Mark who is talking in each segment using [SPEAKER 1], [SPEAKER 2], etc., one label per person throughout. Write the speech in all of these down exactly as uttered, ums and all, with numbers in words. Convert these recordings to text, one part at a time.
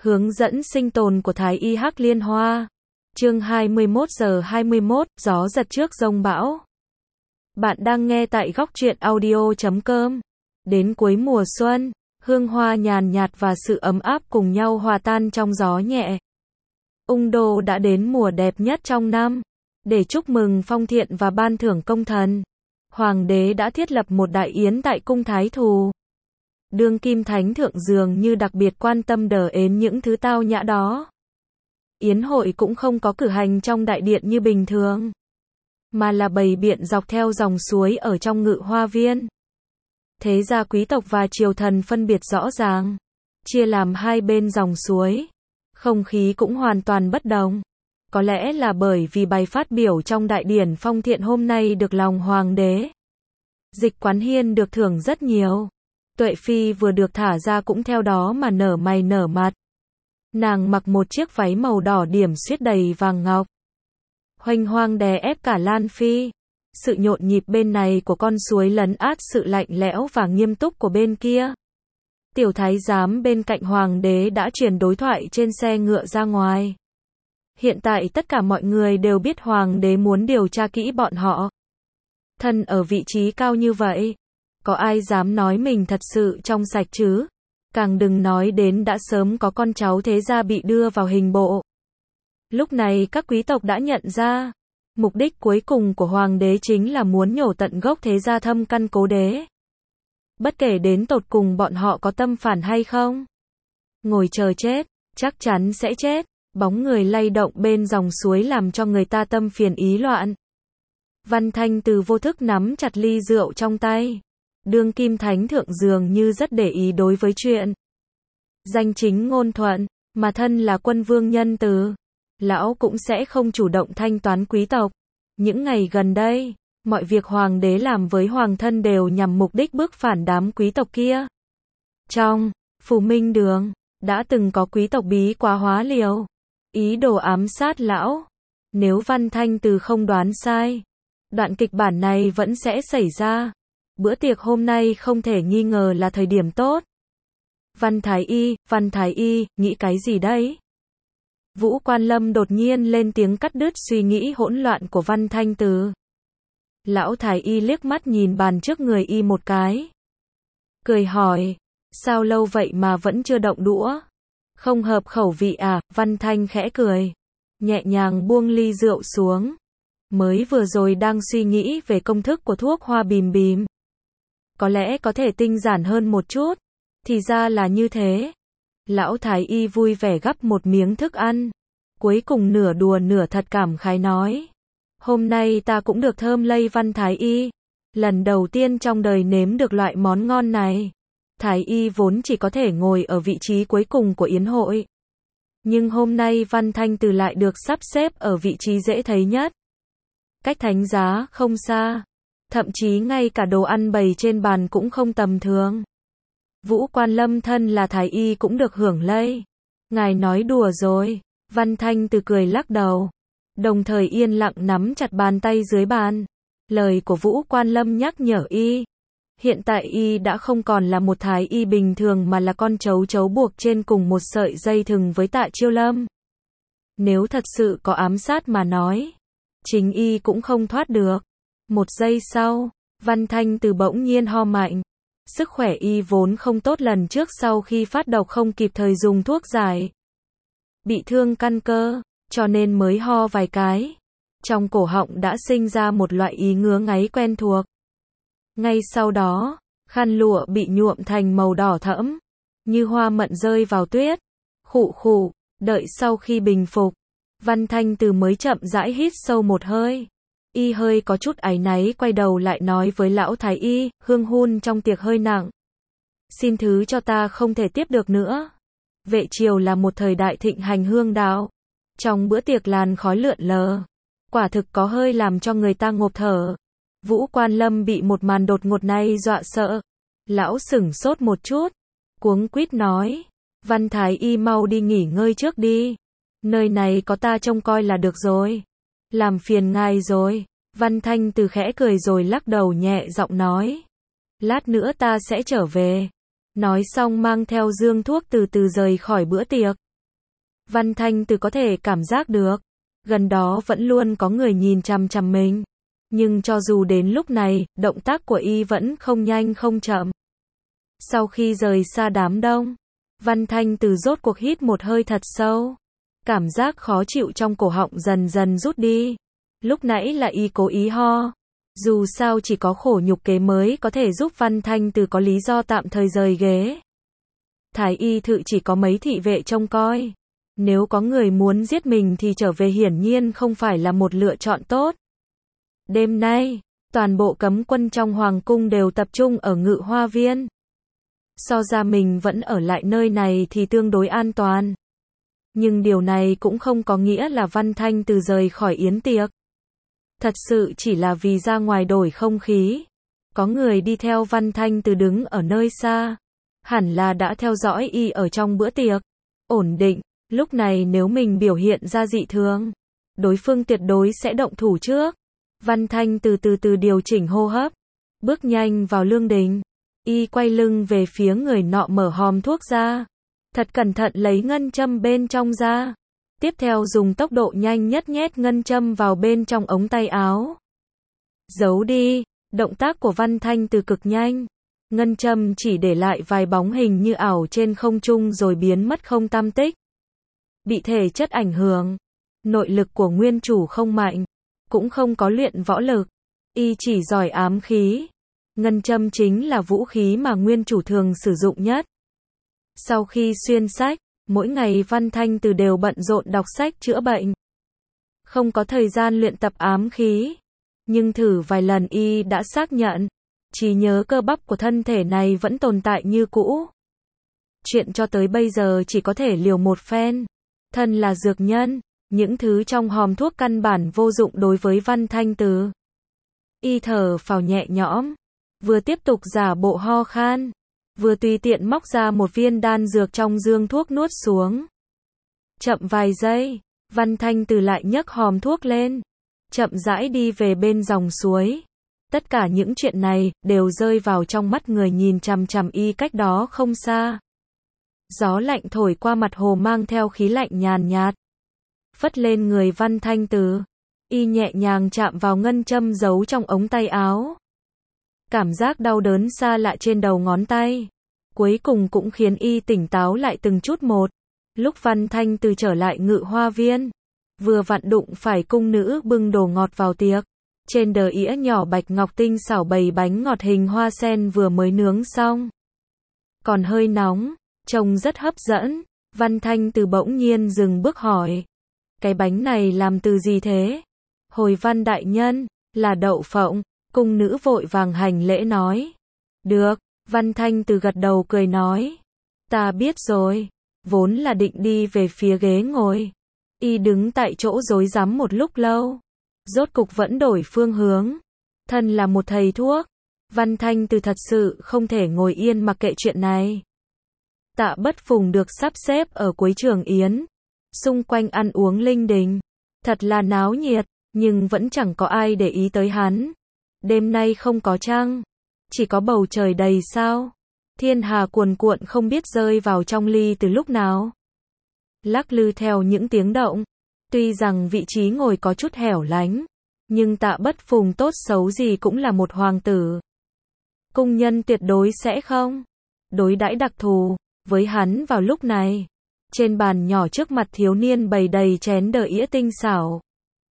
[SPEAKER 1] Hướng dẫn sinh tồn của Thái y Hắc Liên Hoa. Chương hai mươi mốt giờ hai mươi mốt, gió giật trước giông bão. Bạn đang nghe tại góc truyện audio chấm com. Đến cuối mùa xuân, hương hoa nhàn nhạt và sự ấm áp cùng nhau hòa tan trong gió nhẹ. Ung Đô đã đến mùa đẹp nhất trong năm. Để chúc mừng phong thiện và ban thưởng công thần, Hoàng đế đã thiết lập một đại yến tại cung Thái Thù. Đương kim thánh thượng dường như đặc biệt quan tâm đờ ến những thứ tao nhã đó. Yến hội cũng không có cử hành trong đại điện như bình thường, mà là bày biện dọc theo dòng suối ở trong ngự hoa viên. Thế gia quý tộc và triều thần phân biệt rõ ràng, chia làm hai bên dòng suối. Không khí cũng hoàn toàn bất đồng. Có lẽ là bởi vì bài phát biểu trong đại điển phong thiện hôm nay được lòng hoàng đế. Dịch Quán Hiên được thưởng rất nhiều. Tuệ Phi vừa được thả ra cũng theo đó mà nở mày nở mặt. Nàng mặc một chiếc váy màu đỏ điểm xuyết đầy vàng ngọc, huênh hoang đè ép cả Lan Phi. Sự nhộn nhịp bên này của con suối lấn át sự lạnh lẽo và nghiêm túc của bên kia. Tiểu thái giám bên cạnh hoàng đế đã truyền đối thoại trên xe ngựa ra ngoài. Hiện tại tất cả mọi người đều biết hoàng đế muốn điều tra kỹ bọn họ. Thân ở vị trí cao như vậy, có ai dám nói mình thật sự trong sạch chứ? Càng đừng nói đến đã sớm có con cháu thế gia bị đưa vào hình bộ. Lúc này các quý tộc đã nhận ra, mục đích cuối cùng của hoàng đế chính là muốn nhổ tận gốc thế gia thâm căn cố đế. Bất kể đến tột cùng bọn họ có tâm phản hay không, ngồi chờ chết, chắc chắn sẽ chết. Bóng người lay động bên dòng suối làm cho người ta tâm phiền ý loạn. Văn Thanh Từ vô thức nắm chặt ly rượu trong tay. Đương kim thánh thượng dường như rất để ý đối với chuyện danh chính ngôn thuận, mà thân là quân vương nhân từ, lão cũng sẽ không chủ động thanh toán quý tộc. Những ngày gần đây, mọi việc hoàng đế làm với hoàng thân đều nhằm mục đích bức phản đám quý tộc kia. Trong Phù Minh Đường, đã từng có quý tộc bí quá hóa liều, ý đồ ám sát lão. Nếu Văn Thanh Từ không đoán sai, đoạn kịch bản này vẫn sẽ xảy ra. Bữa tiệc hôm nay không thể nghi ngờ là thời điểm tốt. Văn Thái Y, Văn Thái Y, nghĩ cái gì đấy? Vũ Quan Lâm đột nhiên lên tiếng cắt đứt suy nghĩ hỗn loạn của Văn Thanh Từ. Lão Thái Y liếc mắt nhìn bàn trước người y một cái, cười hỏi, sao lâu vậy mà vẫn chưa động đũa? Không hợp khẩu vị à? Văn Thanh khẽ cười, nhẹ nhàng buông ly rượu xuống. Mới vừa rồi đang suy nghĩ về công thức của thuốc hoa bìm bìm. Có lẽ có thể tinh giản hơn một chút. Thì ra là như thế. Lão Thái Y vui vẻ gắp một miếng thức ăn. Cuối cùng nửa đùa nửa thật cảm khái nói, hôm nay ta cũng được thơm lây Văn Thái Y. Lần đầu tiên trong đời nếm được loại món ngon này. Thái Y vốn chỉ có thể ngồi ở vị trí cuối cùng của yến hội. Nhưng hôm nay Văn Thanh Từ lại được sắp xếp ở vị trí dễ thấy nhất. Cách thánh giá không xa. Thậm chí ngay cả đồ ăn bày trên bàn cũng không tầm thường. Vũ Quan Lâm thân là Thái Y cũng được hưởng lây. Ngài nói đùa rồi. Văn Thanh Từ cười lắc đầu, đồng thời yên lặng nắm chặt bàn tay dưới bàn. Lời của Vũ Quan Lâm nhắc nhở y. Hiện tại y đã không còn là một thái y bình thường mà là con chấu chấu buộc trên cùng một sợi dây thừng với Tạ Chiêu Lâm. Nếu thật sự có ám sát mà nói, chính y cũng không thoát được. Một giây sau, Văn Thanh Từ bỗng nhiên ho mạnh. Sức khỏe y vốn không tốt, lần trước sau khi phát độc không kịp thời dùng thuốc giải, bị thương căn cơ, cho nên mới ho vài cái. Trong cổ họng đã sinh ra một loại ý ngứa ngáy quen thuộc. Ngay sau đó, khăn lụa bị nhuộm thành màu đỏ thẫm, như hoa mận rơi vào tuyết. Khụ khụ, đợi sau khi bình phục, Văn Thanh Từ mới chậm rãi hít sâu một hơi. Y hơi có chút áy náy quay đầu lại nói với lão Thái Y, hương hun trong tiệc hơi nặng. Xin thứ cho ta không thể tiếp được nữa. Vệ triều là một thời đại thịnh hành hương đạo. Trong bữa tiệc làn khói lượn lờ, quả thực có hơi làm cho người ta ngộp thở. Vũ Quan Lâm bị một màn đột ngột này dọa sợ. Lão sửng sốt một chút, cuống quýt nói, Văn Thái Y mau đi nghỉ ngơi trước đi. Nơi này có ta trông coi là được rồi. Làm phiền ngài rồi. Văn Thanh Từ khẽ cười rồi lắc đầu nhẹ giọng nói, lát nữa ta sẽ trở về. Nói xong mang theo dương thuốc từ từ rời khỏi bữa tiệc. Văn Thanh Từ có thể cảm giác được, gần đó vẫn luôn có người nhìn chằm chằm mình. Nhưng cho dù đến lúc này, động tác của y vẫn không nhanh không chậm. Sau khi rời xa đám đông, Văn Thanh Từ rốt cuộc hít một hơi thật sâu. Cảm giác khó chịu trong cổ họng dần dần rút đi. Lúc nãy là y cố ý ho. Dù sao chỉ có khổ nhục kế mới có thể giúp Văn Thanh Từ có lý do tạm thời rời ghế. Thái y thự chỉ có mấy thị vệ trông coi. Nếu có người muốn giết mình thì trở về hiển nhiên không phải là một lựa chọn tốt. Đêm nay, toàn bộ cấm quân trong hoàng cung đều tập trung ở Ngự Hoa Viên. So ra mình vẫn ở lại nơi này thì tương đối an toàn. Nhưng điều này cũng không có nghĩa là Văn Thanh Từ rời khỏi yến tiệc. Thật sự chỉ là vì ra ngoài đổi không khí. Có người đi theo Văn Thanh Từ đứng ở nơi xa. Hẳn là đã theo dõi y ở trong bữa tiệc. Ổn định, lúc này nếu mình biểu hiện ra dị thường, đối phương tuyệt đối sẽ động thủ trước. Văn Thanh Từ từ từ điều chỉnh hô hấp. Bước nhanh vào lương đình. Y quay lưng về phía người nọ mở hòm thuốc ra. Thật cẩn thận lấy ngân châm bên trong ra. Tiếp theo dùng tốc độ nhanh nhất nhét ngân châm vào bên trong ống tay áo. Giấu đi, động tác của Văn Thanh Từ cực nhanh. Ngân châm chỉ để lại vài bóng hình như ảo trên không trung rồi biến mất không tăm tích. Bị thể chất ảnh hưởng, nội lực của nguyên chủ không mạnh, cũng không có luyện võ lực. Y chỉ giỏi ám khí. Ngân châm chính là vũ khí mà nguyên chủ thường sử dụng nhất. Sau khi xuyên sách, mỗi ngày Văn Thanh Từ đều bận rộn đọc sách chữa bệnh. Không có thời gian luyện tập ám khí. Nhưng thử vài lần y đã xác nhận, trí nhớ cơ bắp của thân thể này vẫn tồn tại như cũ. Chuyện cho tới bây giờ chỉ có thể liều một phen. Thân là dược nhân, những thứ trong hòm thuốc căn bản vô dụng đối với Văn Thanh Từ. Y thở phào nhẹ nhõm, vừa tiếp tục giả bộ ho khan, vừa tùy tiện móc ra một viên đan dược trong dương thuốc nuốt xuống. Chậm vài giây, Văn Thanh Từ lại nhấc hòm thuốc lên, chậm rãi đi về bên dòng suối. Tất cả những chuyện này đều rơi vào trong mắt người nhìn chằm chằm y cách đó không xa. Gió lạnh thổi qua mặt hồ mang theo khí lạnh nhàn nhạt, phất lên người Văn Thanh Từ. Y nhẹ nhàng chạm vào ngân châm giấu trong ống tay áo. Cảm giác đau đớn xa lạ trên đầu ngón tay, cuối cùng cũng khiến y tỉnh táo lại từng chút một. Lúc Văn Thanh Từ trở lại Ngự Hoa Viên, vừa vặn đụng phải cung nữ bưng đồ ngọt vào tiệc. Trên đờ ĩa nhỏ bạch ngọc tinh xảo bày bánh ngọt hình hoa sen vừa mới nướng xong. Còn hơi nóng, trông rất hấp dẫn. Văn Thanh Từ bỗng nhiên dừng bước hỏi. Cái bánh này làm từ gì thế? Hồi Văn đại nhân, là đậu phộng. Cung nữ vội vàng hành lễ nói. Được, Văn Thanh Từ gật đầu cười nói. Ta biết rồi. Vốn là định đi về phía ghế ngồi. Y đứng tại chỗ rối rắm một lúc lâu. Rốt cục vẫn đổi phương hướng. Thân là một thầy thuốc, Văn Thanh Từ thật sự không thể ngồi yên mặc kệ chuyện này. Tạ Bất Phùng được sắp xếp ở cuối trường yến. Xung quanh ăn uống linh đình. Thật là náo nhiệt, nhưng vẫn chẳng có ai để ý tới hắn. Đêm nay không có trăng, chỉ có bầu trời đầy sao. Thiên hà cuồn cuộn không biết rơi vào trong ly từ lúc nào. Lắc lư theo những tiếng động. Tuy rằng vị trí ngồi có chút hẻo lánh, nhưng Tạ Bất Phùng tốt xấu gì cũng là một hoàng tử. Cung nhân tuyệt đối sẽ không đối đãi đặc thù với hắn vào lúc này. Trên bàn nhỏ trước mặt thiếu niên bày đầy chén đờ ĩa tinh xảo.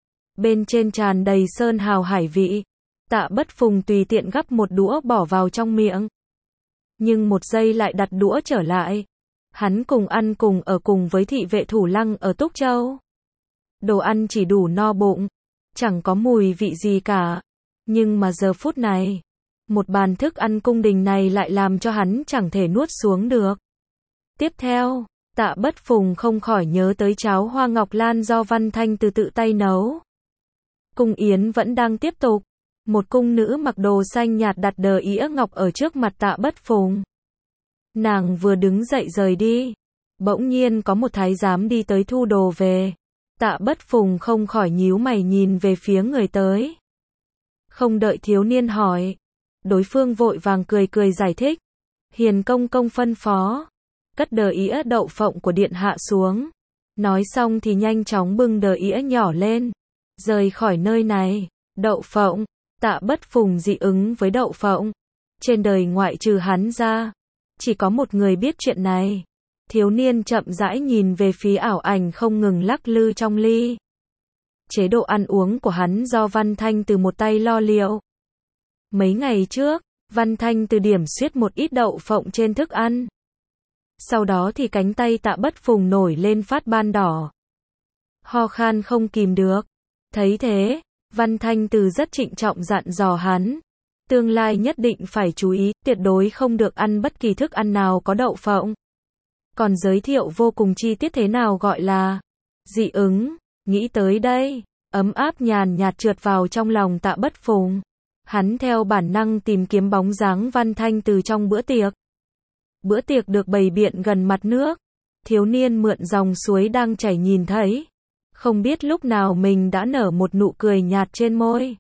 [SPEAKER 1] Bên trên tràn đầy sơn hào hải vị. Tạ Bất Phùng tùy tiện gắp một đũa bỏ vào trong miệng. Nhưng một giây lại đặt đũa trở lại. Hắn cùng ăn cùng ở cùng với thị vệ thủ lăng ở Túc Châu. Đồ ăn chỉ đủ no bụng, chẳng có mùi vị gì cả. Nhưng mà giờ phút này, một bàn thức ăn cung đình này lại làm cho hắn chẳng thể nuốt xuống được. Tiếp theo, Tạ Bất Phùng không khỏi nhớ tới cháo hoa ngọc lan do Văn Thanh Từ tự tay nấu. Cung yến vẫn đang tiếp tục. Một cung nữ mặc đồ xanh nhạt đặt đờ ĩa ngọc ở trước mặt Tạ Bất Phùng. Nàng vừa đứng dậy rời đi, bỗng nhiên có một thái giám đi tới thu đồ về. Tạ Bất Phùng không khỏi nhíu mày nhìn về phía người tới. Không đợi thiếu niên hỏi, đối phương vội vàng cười cười giải thích. Hiền công công phân phó, cất đờ ĩa đậu phộng của điện hạ xuống. Nói xong thì nhanh chóng bưng đờ ĩa nhỏ lên, rời khỏi nơi này. Đậu phộng, Tạ Bất Phùng dị ứng với đậu phộng. Trên đời ngoại trừ hắn ra, chỉ có một người biết chuyện này. Thiếu niên chậm rãi nhìn về phía ảo ảnh không ngừng lắc lư trong ly. Chế độ ăn uống của hắn do Văn Thanh Từ một tay lo liệu. Mấy ngày trước, Văn Thanh Từ điểm xuyết một ít đậu phộng trên thức ăn. Sau đó thì cánh tay Tạ Bất Phùng nổi lên phát ban đỏ. Ho khan không kìm được. Thấy thế, Văn Thanh Từ rất trịnh trọng dặn dò hắn. Tương lai nhất định phải chú ý, tuyệt đối không được ăn bất kỳ thức ăn nào có đậu phộng. Còn giới thiệu vô cùng chi tiết thế nào gọi là dị ứng. Nghĩ tới đây, ấm áp nhàn nhạt trượt vào trong lòng Tạ Bất Phùng. Hắn theo bản năng tìm kiếm bóng dáng Văn Thanh Từ trong bữa tiệc. Bữa tiệc được bày biện gần mặt nước. Thiếu niên mượn dòng suối đang chảy nhìn thấy. Không biết lúc nào mình đã nở một nụ cười nhạt trên môi.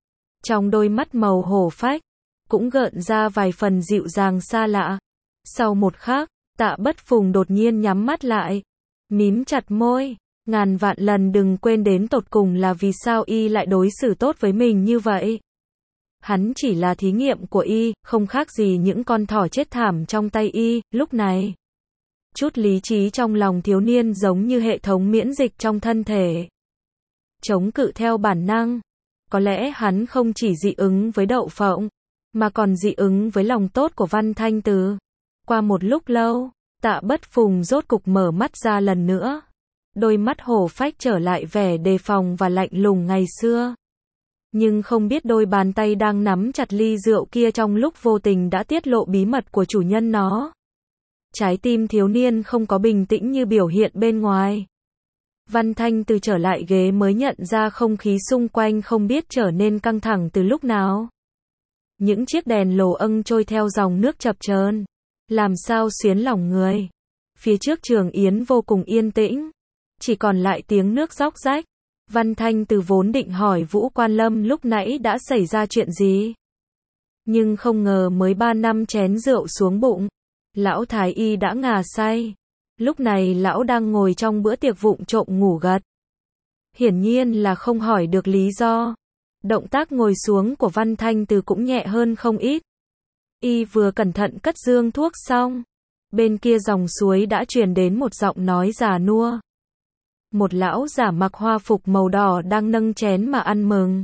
[SPEAKER 1] Trong đôi mắt màu hổ phách, cũng gợn ra vài phần dịu dàng xa lạ. Sau một khắc, Tạ Bất Phùng đột nhiên nhắm mắt lại. Mím chặt môi. Ngàn vạn lần đừng quên đến tột cùng là vì sao y lại đối xử tốt với mình như vậy. Hắn chỉ là thí nghiệm của y, không khác gì những con thỏ chết thảm trong tay y, lúc này. Chút lý trí trong lòng thiếu niên giống như hệ thống miễn dịch trong thân thể. Chống cự theo bản năng. Có lẽ hắn không chỉ dị ứng với đậu phộng, mà còn dị ứng với lòng tốt của Văn Thanh Từ. Qua một lúc lâu, Tạ Bất Phùng rốt cục mở mắt ra lần nữa. Đôi mắt hổ phách trở lại vẻ đề phòng và lạnh lùng ngày xưa. Nhưng không biết đôi bàn tay đang nắm chặt ly rượu kia trong lúc vô tình đã tiết lộ bí mật của chủ nhân nó. Trái tim thiếu niên không có bình tĩnh như biểu hiện bên ngoài. Văn Thanh Từ trở lại ghế mới nhận ra không khí xung quanh không biết trở nên căng thẳng từ lúc nào. Những chiếc đèn lồ âng trôi theo dòng nước chập chờn, làm sao xuyến lòng người. Phía trước trường yến vô cùng yên tĩnh, chỉ còn lại tiếng nước róc rách. Văn Thanh Từ vốn định hỏi Vũ Quan Lâm lúc nãy đã xảy ra chuyện gì. Nhưng không ngờ mới ba năm chén rượu xuống bụng, lão thái y đã ngà say. Lúc này lão đang ngồi trong bữa tiệc vụng trộm ngủ gật. Hiển nhiên là không hỏi được lý do. Động tác ngồi xuống của Văn Thanh Từ cũng nhẹ hơn không ít. Y vừa cẩn thận cất dương thuốc xong, bên kia dòng suối đã truyền đến một giọng nói già nua. Một lão giả mặc hoa phục màu đỏ đang nâng chén mà ăn mừng.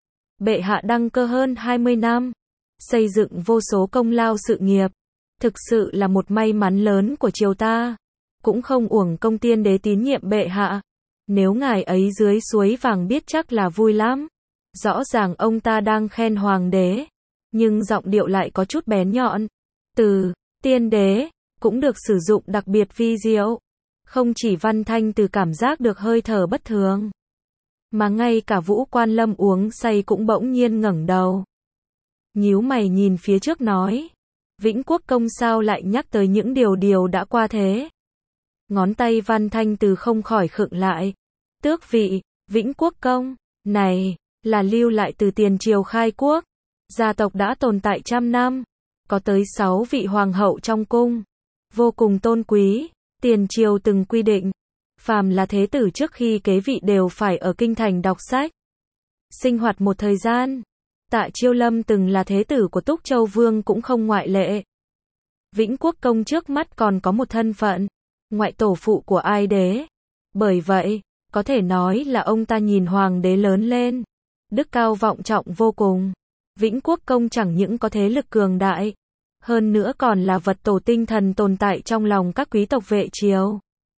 [SPEAKER 1] Bệ hạ đăng cơ hơn hai mươi năm, xây dựng vô số công lao sự nghiệp. Thực sự là một may mắn lớn của triều ta. Cũng không uổng công tiên đế tín nhiệm bệ hạ. Nếu ngài ấy dưới suối vàng biết chắc là vui lắm. Rõ ràng ông ta đang khen hoàng đế, nhưng giọng điệu lại có chút bén nhọn. Từ tiên đế cũng được sử dụng đặc biệt vi diệu. Không chỉ Văn Thanh Từ cảm giác được hơi thở bất thường, mà ngay cả Vũ Quan Lâm uống say cũng bỗng nhiên ngẩng đầu. Nhíu mày nhìn phía trước nói. Vĩnh Quốc công sao lại nhắc tới những điều điều đã qua thế? Ngón tay Văn Thanh Từ không khỏi khựng lại. Tước vị, Vĩnh Quốc công, này, là lưu lại từ tiền triều khai quốc. Gia tộc đã tồn tại trăm năm. Có tới sáu vị hoàng hậu trong cung. Vô cùng tôn quý. Tiền triều từng quy định, phàm là thế tử trước khi kế vị đều phải ở kinh thành đọc sách, sinh hoạt một thời gian. Tạ Chiêu Lâm từng là thế tử của Túc Châu Vương cũng không ngoại lệ. Vĩnh Quốc công trước mắt còn có một thân phận, ngoại tổ phụ của Ai đế. Bởi vậy, có thể nói là ông ta nhìn hoàng đế lớn lên, đức cao vọng trọng vô cùng. Vĩnh Quốc công chẳng những có thế lực cường đại, hơn nữa còn là vật tổ tinh thần tồn tại trong lòng các quý tộc vệ triều.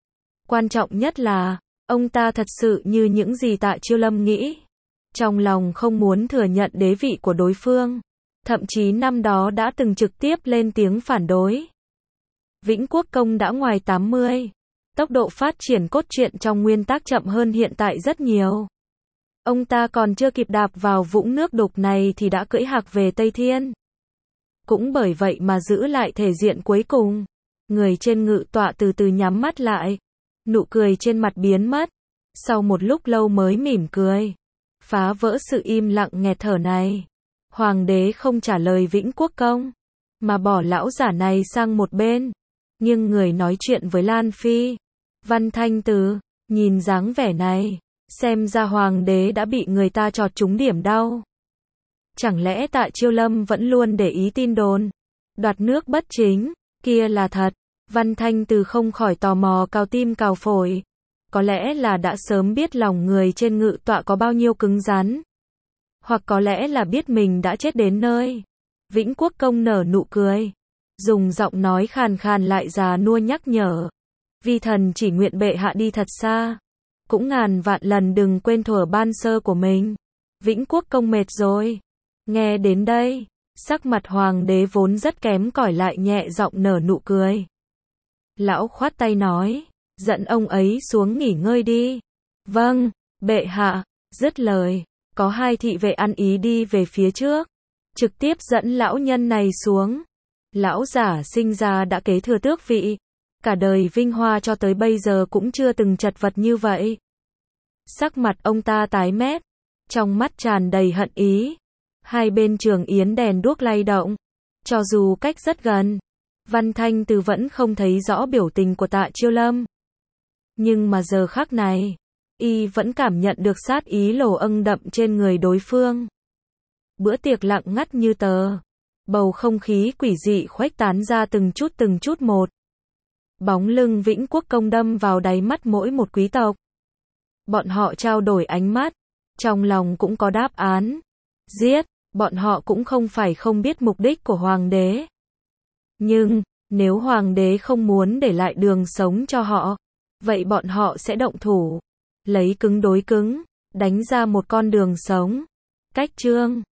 [SPEAKER 1] Quan trọng nhất là, ông ta thật sự như những gì Tạ Chiêu Lâm nghĩ. Trong lòng không muốn thừa nhận đế vị của đối phương. Thậm chí năm đó đã từng trực tiếp lên tiếng phản đối. Vĩnh Quốc công đã ngoài tám mươi. Tốc độ phát triển cốt truyện trong nguyên tác chậm hơn hiện tại rất nhiều. Ông ta còn chưa kịp đạp vào vũng nước đục này thì đã cưỡi hạc về Tây Thiên. Cũng bởi vậy mà giữ lại thể diện cuối cùng. Người trên ngự tọa từ từ nhắm mắt lại. Nụ cười trên mặt biến mất. Sau một lúc lâu mới mỉm cười. Phá vỡ sự im lặng nghẹt thở này. Hoàng đế không trả lời Vĩnh Quốc công, mà bỏ lão giả này sang một bên. Nhưng người nói chuyện với Lan Phi. Văn Thanh Từ, nhìn dáng vẻ này, xem ra hoàng đế đã bị người ta chọt trúng điểm đau. Chẳng lẽ Tạ Chiêu Lâm vẫn luôn để ý tin đồn, đoạt nước bất chính, kia là thật. Văn Thanh Từ không khỏi tò mò cào tim cào phổi. Có lẽ là đã sớm biết lòng người trên ngự tọa có bao nhiêu cứng rắn. Hoặc có lẽ là biết mình đã chết đến nơi. Vĩnh Quốc công nở nụ cười, dùng giọng nói khàn khàn lại già nua nhắc nhở. Vi thần chỉ nguyện bệ hạ đi thật xa, cũng ngàn vạn lần đừng quên thuở ban sơ của mình. Vĩnh Quốc công mệt rồi. Nghe đến đây, sắc mặt hoàng đế vốn rất kém cỏi lại nhẹ giọng nở nụ cười. Lão khoát tay nói, dẫn ông ấy xuống nghỉ ngơi đi. Vâng, bệ hạ. Dứt lời, có hai thị vệ ăn ý đi về phía trước, trực tiếp dẫn lão nhân này xuống. Lão giả sinh ra đã kế thừa tước vị, cả đời vinh hoa cho tới bây giờ cũng chưa từng chật vật như vậy. Sắc mặt ông ta tái mét, trong mắt tràn đầy hận ý. Hai bên trường yến đèn đuốc lay động, cho dù cách rất gần, Văn Thanh Từ vẫn không thấy rõ biểu tình của Tạ Chiêu Lâm. Nhưng mà giờ khắc này, y vẫn cảm nhận được sát ý lồ âng đậm trên người đối phương. Bữa tiệc lặng ngắt như tờ, bầu không khí quỷ dị khuếch tán ra từng chút từng chút một. Bóng lưng Vĩnh Quốc công đâm vào đáy mắt mỗi một quý tộc. Bọn họ trao đổi ánh mắt, trong lòng cũng có đáp án. Giết, bọn họ cũng không phải không biết mục đích của hoàng đế. Nhưng, nếu hoàng đế không muốn để lại đường sống cho họ, vậy bọn họ sẽ động thủ, lấy cứng đối cứng, đánh ra một con đường sống. Cách chương